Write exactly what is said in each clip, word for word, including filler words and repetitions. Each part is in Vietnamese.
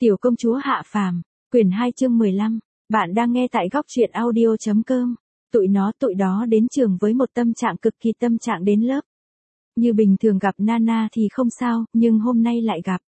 Tiểu công chúa hạ phàm, quyển hai chương mười lăm. Bạn đang nghe tại góc truyện audio chấm com. Tụi nó tụi đó đến trường với một tâm trạng cực kỳ tâm trạng đến lớp. Như bình thường gặp Nana thì không sao, nhưng hôm nay lại gặp.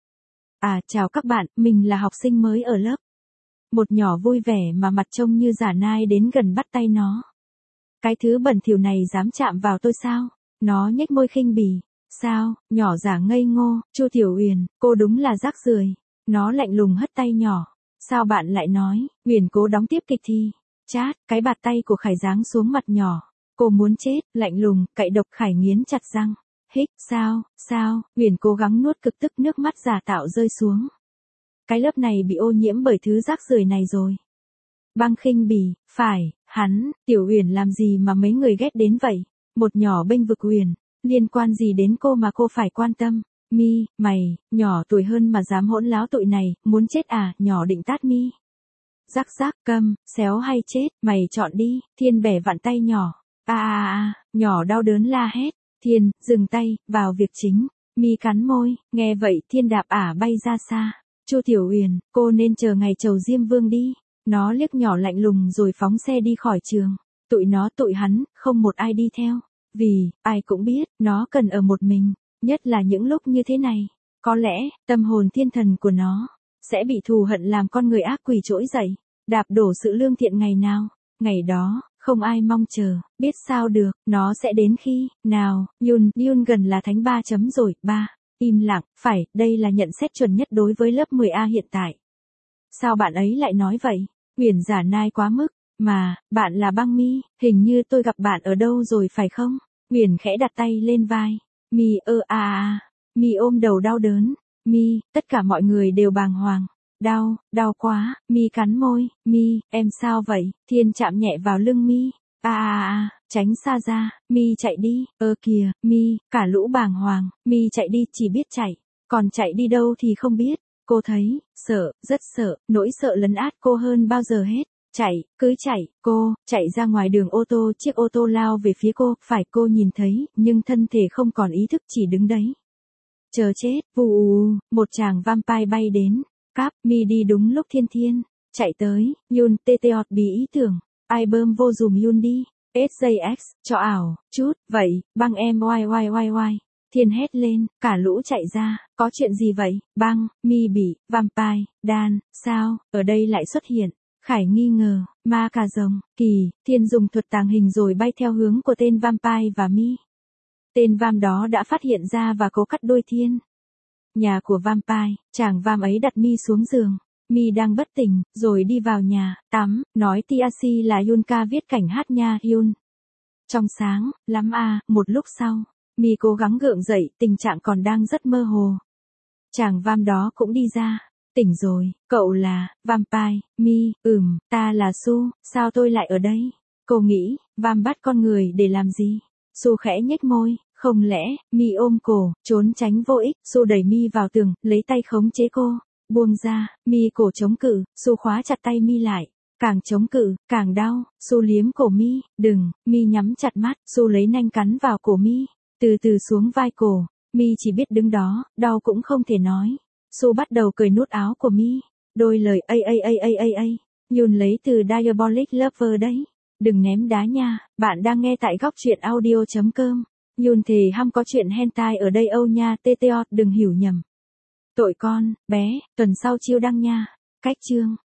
À chào các bạn, mình là học sinh mới ở lớp. Một nhỏ vui vẻ mà mặt trông như giả nai đến gần bắt tay nó. Cái thứ bẩn thỉu này dám chạm vào tôi sao? Nó nhếch môi khinh bỉ. Sao, nhỏ giả ngây ngô, Chu Tiểu Uyển, cô đúng là rác rưởi. Nó lạnh lùng hất tay nhỏ. Sao bạn lại nói? Uyển cố đóng tiếp kịch thi. Chát, cái bạt tay của Khải giáng xuống mặt nhỏ. Cô muốn chết, lạnh lùng, cậy độc. Khải nghiến chặt răng. Hích, sao, sao, Uyển cố gắng nuốt cực tức, nước mắt giả tạo rơi xuống. Cái lớp này bị ô nhiễm bởi thứ rác rưởi này rồi. Băng khinh bỉ, phải, hắn, Tiểu Uyển làm gì mà mấy người ghét đến vậy? Một nhỏ bênh vực Uyển, liên quan gì đến cô mà cô phải quan tâm? Mi, mày, nhỏ tuổi hơn mà dám hỗn láo tụi này, muốn chết à? Nhỏ định tát Mi. Rắc rắc, câm, xéo hay chết, mày chọn đi. Thiên bẻ vặn tay nhỏ. A a a, nhỏ đau đớn la hét. Thiên, dừng tay, vào việc chính. Mi cắn môi, nghe vậy Thiên đạp ả bay ra xa. Chu Tiểu Uyển, cô nên chờ ngày chầu Diêm Vương đi. Nó liếc nhỏ lạnh lùng rồi phóng xe đi khỏi trường. Tụi nó tụi hắn, không một ai đi theo. Vì, ai cũng biết, nó cần ở một mình. Nhất là những lúc như thế này. Có lẽ, tâm hồn thiên thần của nó sẽ bị thù hận làm con người ác quỷ trỗi dậy, đạp đổ sự lương thiện ngày nào. Ngày đó, không ai mong chờ, biết sao được, nó sẽ đến khi nào. Yun, Yun gần là thánh ba chấm rồi. Ba. Im lặng, phải, đây là nhận xét chuẩn nhất đối với lớp mười A hiện tại. Sao bạn ấy lại nói vậy? Uyển giả nai quá mức. Mà, bạn là Băng Mi, hình như tôi gặp bạn ở đâu rồi phải không? Uyển khẽ đặt tay lên vai. Mi ơ a a. Mi ôm đầu đau đớn. Mi, tất cả mọi người đều bàng hoàng. Đau, đau quá. Mi cắn môi. Mi, em sao vậy? Thiên chạm nhẹ vào lưng Mi. A a a, tránh xa ra. Mi chạy đi. Ơ kìa, Mi, cả lũ bàng hoàng. Mi chạy đi, chỉ biết chạy. Còn chạy đi đâu thì không biết. Cô thấy, sợ, rất sợ, nỗi sợ lấn át cô hơn bao giờ hết. Chạy, cứ chạy, cô, chạy ra ngoài đường ô tô, chiếc ô tô lao về phía cô, phải cô nhìn thấy, nhưng thân thể không còn ý thức chỉ đứng đấy. Chờ chết, vù, một chàng vampire bay đến, cáp, Mi đi đúng lúc Thiên Thiên, chạy tới, Yun, tê tê ọt bí ý tưởng, ai bơm vô dùm Yun đi, ét gi ích, cho ảo, chút, vậy, băng em oai oai oai oai. Thiên hét lên, cả lũ chạy ra, có chuyện gì vậy? Băng, Mi bị, vampire, đan, sao, ở đây lại xuất hiện? Khải nghi ngờ, ma cà rồng, kỳ, Thiên dùng thuật tàng hình rồi bay theo hướng của tên vampire và Mi. Tên vam đó đã phát hiện ra và cố cắt đuôi Thiên. Nhà của vampire, chàng vam ấy đặt Mi xuống giường. Mi đang bất tỉnh, rồi đi vào nhà, tắm, nói Tiashi là Yunka viết cảnh hát nha Yun. Trong sáng, lắm à, một lúc sau, Mi cố gắng gượng dậy, tình trạng còn đang rất mơ hồ. Chàng vam đó cũng đi ra. Tỉnh rồi, cậu là, vampire, Mi, ừm, ta là Su, sao tôi lại ở đây? Cô nghĩ, vam bắt con người để làm gì? Su khẽ nhếch môi, không lẽ, Mi ôm cổ, trốn tránh vô ích, Su đẩy Mi vào tường, lấy tay khống chế cô, buông ra, Mi cổ chống cự, Su khóa chặt tay Mi lại, càng chống cự, càng đau, Su liếm cổ Mi, đừng, Mi nhắm chặt mắt, Su lấy nanh cắn vào cổ Mi, từ từ xuống vai cổ, Mi chỉ biết đứng đó, đau cũng không thể nói. Su bắt đầu cởi nút áo của Mi, đôi lời a a a a a a. Yun lấy từ Diabolic Lover đấy. Đừng ném đá nha, bạn đang nghe tại góc truyện audio chấm com. Yun thề hăm có chuyện hentai ở đây âu nha, tê tê ọt đừng hiểu nhầm. Tội con, bé, tuần sau chiêu đăng nha. Cách chương.